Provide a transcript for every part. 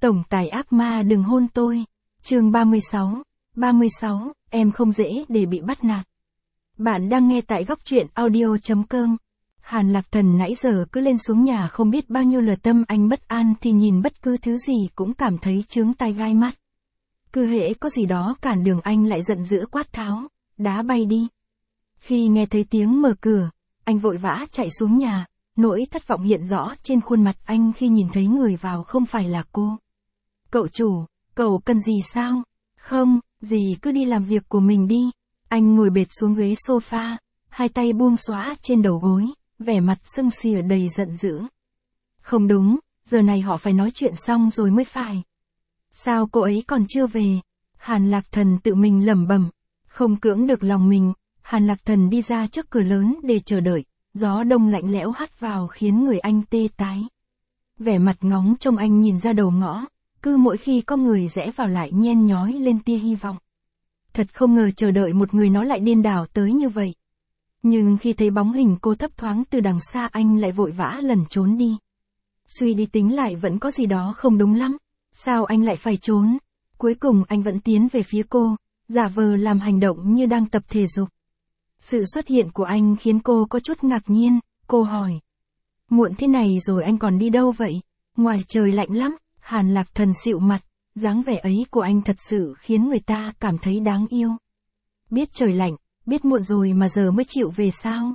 Tổng tài ác ma đừng hôn tôi. Chương 36, em không dễ để bị bắt nạt. Bạn đang nghe tại góc truyện audio.com. Hàn Lạc Thần nãy giờ cứ lên xuống nhà không biết bao nhiêu lượt, tâm anh bất an thì nhìn bất cứ thứ gì cũng cảm thấy chướng tai gai mắt. Cứ hễ có gì đó cản đường anh lại giận dữ quát tháo, đá bay đi. Khi nghe thấy tiếng mở cửa, anh vội vã chạy xuống nhà, nỗi thất vọng hiện rõ trên khuôn mặt anh khi nhìn thấy người vào không phải là cô. Cậu chủ, cậu cần gì sao? Không, gì cứ đi làm việc của mình đi. Anh ngồi bệt xuống ghế sofa, hai tay buông xõa trên đầu gối, vẻ mặt sưng xìa đầy giận dữ. Không đúng, giờ này họ phải nói chuyện xong rồi mới phải. Sao cô ấy còn chưa về? Hàn Lạc Thần tự mình lẩm bẩm, không cưỡng được lòng mình. Hàn Lạc Thần đi ra trước cửa lớn để chờ đợi, gió đông lạnh lẽo hắt vào khiến người anh tê tái. Vẻ mặt ngóng trông anh nhìn ra đầu ngõ, cứ mỗi khi có người rẽ vào lại nhen nhói lên tia hy vọng. Thật không ngờ chờ đợi một người nó lại điên đảo tới như vậy. Nhưng khi thấy bóng hình cô thấp thoáng từ đằng xa, anh lại vội vã lẩn trốn đi. Suy đi tính lại vẫn có gì đó không đúng lắm. Sao anh lại phải trốn? Cuối cùng anh vẫn tiến về phía cô, giả vờ làm hành động như đang tập thể dục. Sự xuất hiện của anh khiến cô có chút ngạc nhiên, cô hỏi. Muộn thế này rồi anh còn đi đâu vậy? Ngoài trời lạnh lắm. Hàn Lạc Thần xịu mặt, dáng vẻ ấy của anh thật sự khiến người ta cảm thấy đáng yêu. Biết trời lạnh, biết muộn rồi mà giờ mới chịu về sao?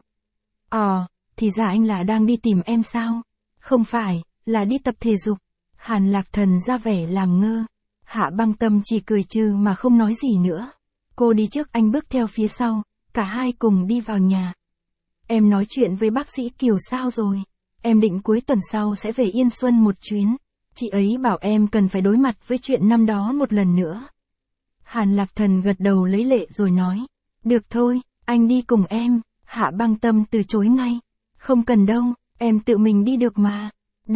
Thì ra anh là đang đi tìm em sao? Không phải, là đi tập thể dục. Hàn Lạc Thần ra vẻ làm ngơ. Hạ Băng Tâm chỉ cười trừ mà không nói gì nữa. Cô đi trước, anh bước theo phía sau, cả hai cùng đi vào nhà. Em nói chuyện với bác sĩ Kiều sao rồi? Em định cuối tuần sau sẽ về Yên Xuân một chuyến. Chị ấy bảo em cần phải đối mặt với chuyện năm đó một lần nữa. Hàn Lạc Thần gật đầu lấy lệ rồi nói. Được thôi, anh đi cùng em. Hạ Băng Tâm từ chối ngay. Không cần đâu, em tự mình đi được mà.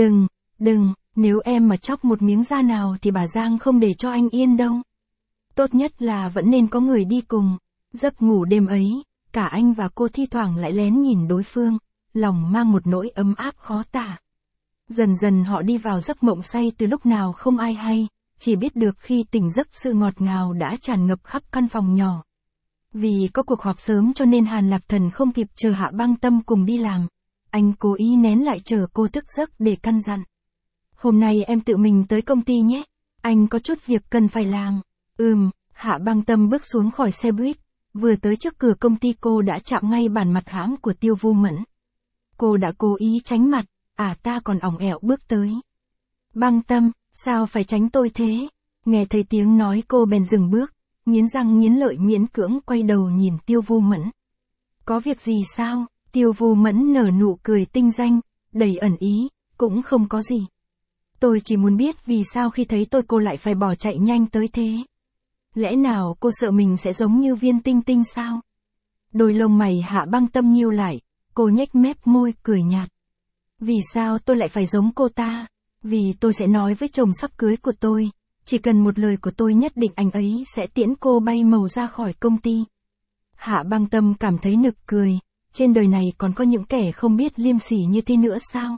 Đừng, nếu em mà chóc một miếng da nào thì bà Giang không để cho anh yên đâu. Tốt nhất là vẫn nên có người đi cùng. Giấc ngủ đêm ấy, cả anh và cô thi thoảng lại lén nhìn đối phương, lòng mang một nỗi ấm áp khó tả. Dần dần họ đi vào giấc mộng say từ lúc nào không ai hay, chỉ biết được khi tỉnh giấc sự ngọt ngào đã tràn ngập khắp căn phòng nhỏ. Vì có cuộc họp sớm cho nên Hàn Lạc Thần không kịp chờ Hạ Băng Tâm cùng đi làm. Anh cố ý nén lại chờ cô thức giấc để căn dặn. Hôm nay em tự mình tới công ty nhé, anh có chút việc cần phải làm. Hạ Băng Tâm bước xuống khỏi xe buýt, vừa tới trước cửa công ty cô đã chạm ngay bản mặt hãm của Tiêu Vu Mẫn. Cô đã cố ý tránh mặt, ta còn ỏng ẻo bước tới. Băng Tâm, sao phải tránh tôi thế? Nghe thấy tiếng nói cô bèn dừng bước, nghiến răng nghiến lợi miễn cưỡng quay đầu nhìn Tiêu Vu Mẫn. Có việc gì sao? Tiêu Vu Mẫn nở nụ cười tinh danh, đầy ẩn ý, cũng không có gì. Tôi chỉ muốn biết vì sao khi thấy tôi cô lại phải bỏ chạy nhanh tới thế. Lẽ nào cô sợ mình sẽ giống như Viên Tinh Tinh sao? Đôi lông mày Hạ Băng Tâm nhíu lại, cô nhếch mép môi cười nhạt. Vì sao tôi lại phải giống cô ta? Vì tôi sẽ nói với chồng sắp cưới của tôi, chỉ cần một lời của tôi nhất định anh ấy sẽ tiễn cô bay màu ra khỏi công ty. Hạ Băng Tâm cảm thấy nực cười, trên đời này còn có những kẻ không biết liêm sỉ như thế nữa sao?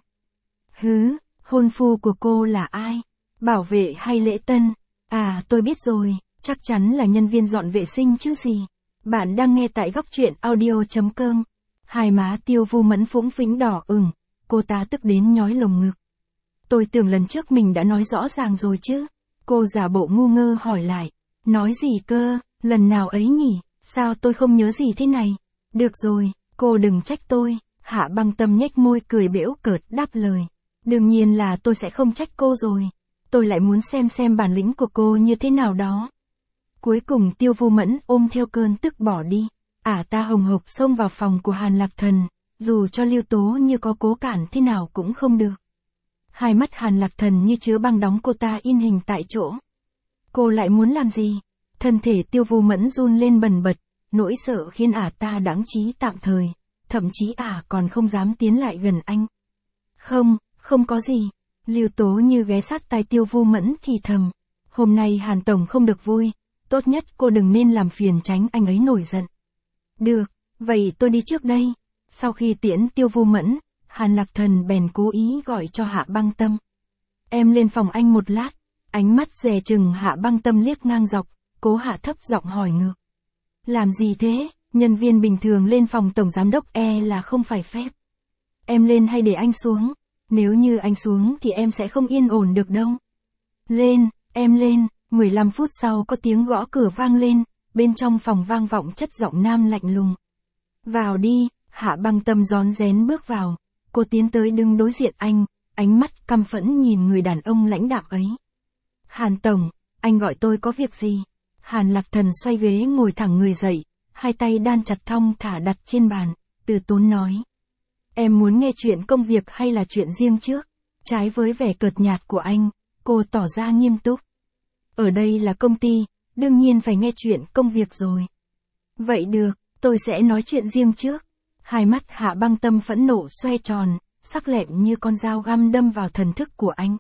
Hôn phu của cô là ai? Bảo vệ hay lễ tân? Tôi biết rồi, chắc chắn là nhân viên dọn vệ sinh chứ gì. Bạn đang nghe tại góc truyện audio.com. Hai má Tiêu Vu Mẫn phúng phính đỏ ửng, cô ta tức đến nhói lồng ngực. Tôi tưởng lần trước mình đã nói rõ ràng rồi chứ. Cô giả bộ ngu ngơ hỏi lại. Nói gì cơ, lần nào ấy nhỉ, sao tôi không nhớ gì thế này? Được rồi, cô đừng trách tôi. Hạ Băng Tâm nhếch môi cười bễu cợt đáp lời. Đương nhiên là tôi sẽ không trách cô rồi. Tôi lại muốn xem bản lĩnh của cô như thế nào đó. Cuối cùng Tiêu Vu Mẫn ôm theo cơn tức bỏ đi. Ta hồng hộc xông vào phòng của Hàn Lạc Thần, dù cho Lưu Tố như có cố cản thế nào cũng không được. Hai mắt Hàn Lạc Thần như chứa băng đóng cô ta in hình tại chỗ. Cô lại muốn làm gì? Thân thể Tiêu Vu Mẫn run lên bần bật, nỗi sợ khiến ta đãng trí tạm thời, thậm chí còn không dám tiến lại gần anh. Không có gì. Lưu Tố như ghé sát tai Tiêu Vu Mẫn thì thầm. Hôm nay Hàn Tổng không được vui, tốt nhất cô đừng nên làm phiền tránh anh ấy nổi giận. Được, vậy tôi đi trước đây. Sau khi tiễn Tiêu Vu Mẫn, Hàn Lạc Thần bèn cố ý gọi cho Hạ Băng Tâm. Em lên phòng anh một lát. Ánh mắt dè chừng Hạ Băng Tâm liếc ngang dọc, cố hạ thấp giọng hỏi ngược. Làm gì thế, nhân viên bình thường lên phòng tổng giám đốc là không phải phép. Em lên hay để anh xuống? Nếu như anh xuống thì em sẽ không yên ổn được đâu. Lên, em lên. 15 phút sau có tiếng gõ cửa vang lên, bên trong phòng vang vọng chất giọng nam lạnh lùng. Vào đi, Hạ Băng Tâm rón rén bước vào, cô tiến tới đứng đối diện anh, ánh mắt căm phẫn nhìn người đàn ông lãnh đạm ấy. Hàn Tổng, anh gọi tôi có việc gì? Hàn Lạc Thần xoay ghế ngồi thẳng người dậy, hai tay đan chặt thong thả đặt trên bàn, từ tốn nói. Em muốn nghe chuyện công việc hay là chuyện riêng trước? Trái với vẻ cợt nhạt của anh, cô tỏ ra nghiêm túc. Ở đây là công ty, đương nhiên phải nghe chuyện công việc rồi. Vậy được, tôi sẽ nói chuyện riêng trước. Hai mắt Hạ Băng Tâm phẫn nộ xoe tròn, sắc lẹm như con dao găm đâm vào thần thức của anh.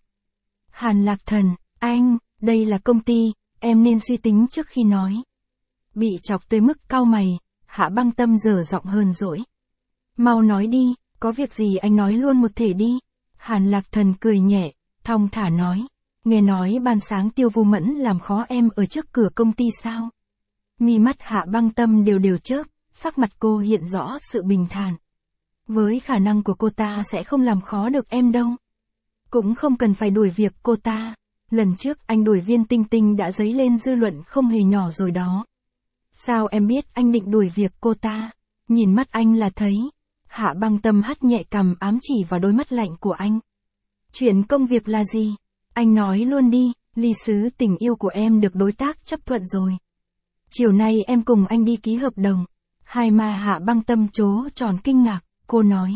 Hàn Lạc Thần, anh, đây là công ty, em nên suy tính trước khi nói. Bị chọc tới mức cau mày, Hạ Băng Tâm dở giọng hờn dỗi. Mau nói đi, có việc gì anh nói luôn một thể đi. Hàn Lạc Thần cười nhẹ, thong thả nói. Nghe nói ban sáng Tiêu Vu Mẫn làm khó em ở trước cửa công ty sao? Mi mắt Hạ Băng Tâm đều chớp, sắc mặt cô hiện rõ sự bình thản. Với khả năng của cô ta sẽ không làm khó được em đâu. Cũng không cần phải đuổi việc cô ta. Lần trước anh đuổi Viên Tinh Tinh đã dấy lên dư luận không hề nhỏ rồi đó. Sao em biết anh định đuổi việc cô ta? Nhìn mắt anh là thấy. Hạ Băng Tâm hắt nhẹ cằm ám chỉ vào đôi mắt lạnh của anh. Chuyện công việc là gì? Anh nói luôn đi, ly sứ tình yêu của em được đối tác chấp thuận rồi. Chiều nay em cùng anh đi ký hợp đồng. Hai má Hạ Băng Tâm trố tròn kinh ngạc, cô nói.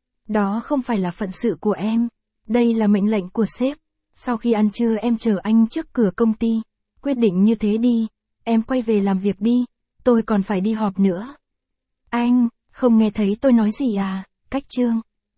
Đó không phải là phận sự của em, đây là mệnh lệnh của sếp. Sau khi ăn trưa em chờ anh trước cửa công ty. Quyết định như thế đi, em quay về làm việc đi, tôi còn phải đi họp nữa. Anh, không nghe thấy tôi nói gì à, cách chương.